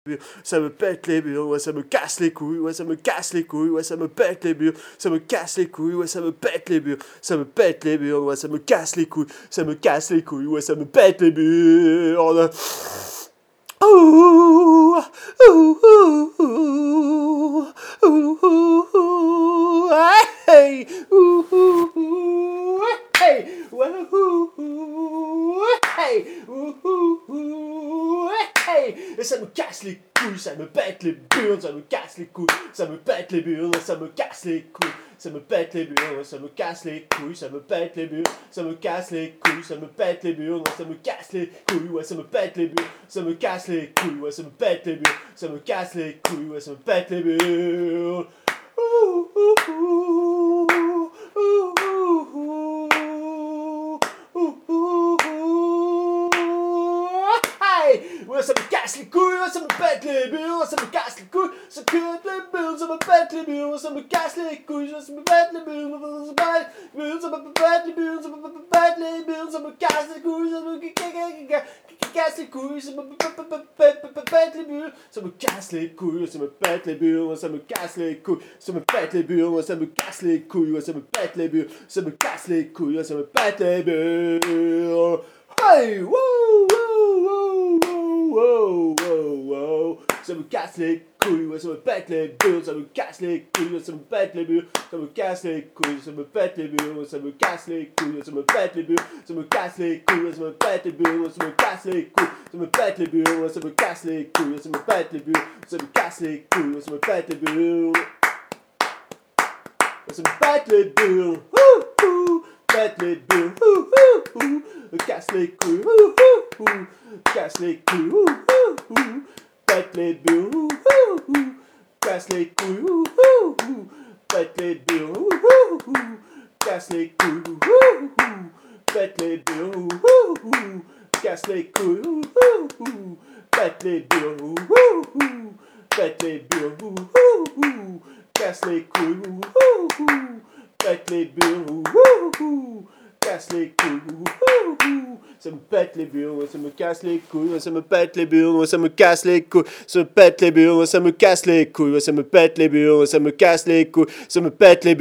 Ça me pète les burnes, ouais, ça me casse les couilles, ouais, ça me casse les couilles, ouais, ça me pète les burnes, ça me casse les couilles, ouais, ça me pète les burnes, ça me pète les burnes, ouais, ça me casse les couilles, ça me casse les couilles, ouais, ça me pète les burnes. Ouh, ouh, ouh, ouh, ouh, ouh, ouh, hey, ouh, ouh, ouh, hey, ouais, ouh, ouh, hey, ouh, ouh, ouh, hey, et ça me casse les couilles, ça me pète les burnes, ça me casse les couilles, ça me pète les burnes, ça me casse les couilles, ça me pète les burnes, ça me casse les couilles, ça me pète les burnes, ça me casse les couilles, ça me pète les burnes, ça me casse les couilles, ouais, ça me pète les burnes, ça me casse les couilles, ouais, ça me pète les burnes, ça me casse les couilles, ouais, ça me pète les burnes. Ouh, ouh, ouh, ouh, ouh, ouh, ouh, ouh, hey, ouais, ça me casse les couilles, ouais, ça me pète les burnes, ça me casse les couilles, ça me pète les burnes, ça me pète les burnes, ça me casse les couilles, ça me pète les burnes, ça me pète les burnes, ça me pète les burnes, ça me pète les burnes, ça me casse les couilles, ça me casse les couilles, ça me pète les burnes, ça me casse les couilles, ça me pète les burnes, ça me casse les couilles, ça me pète les burnes, ça me casse les couilles, ça me pète les burnes, ça me casse les couilles, ça me pète les burnes. Hey, wouh, wouh, wouh, wouh, wouh, wouh, ça me casse les couilles, ouais, ça me pète les burnes, ça me casse les couilles, ça me pète les burnes, ça me casse les couilles, ça me pète les burnes, ça me casse les couilles, ça me pète les burnes, ça me casse les couilles, ça me pète les burnes, ça me casse les couilles, ça me pète les burnes, ça me casse les couilles, ça me pète les burnes, ça me casse les couilles, ça me pète les burnes, ça me pète les burnes, pète les burnes, casse les couilles, casse les couilles, pète les burnes, casse les couilles, pète les burnes, casse les couilles, pète les burnes, casse les couilles, pète les burnes, pète les burnes, casse les couilles, pète les burnes, casse les couilles, ça me pète les burnes, ça me casse les couilles, ça me pète les burnes, ça me casse les couilles, ça me pète les burnes, ça me casse les couilles, ça me pète les burnes, ça me casse les couilles, ça me pète les burnes.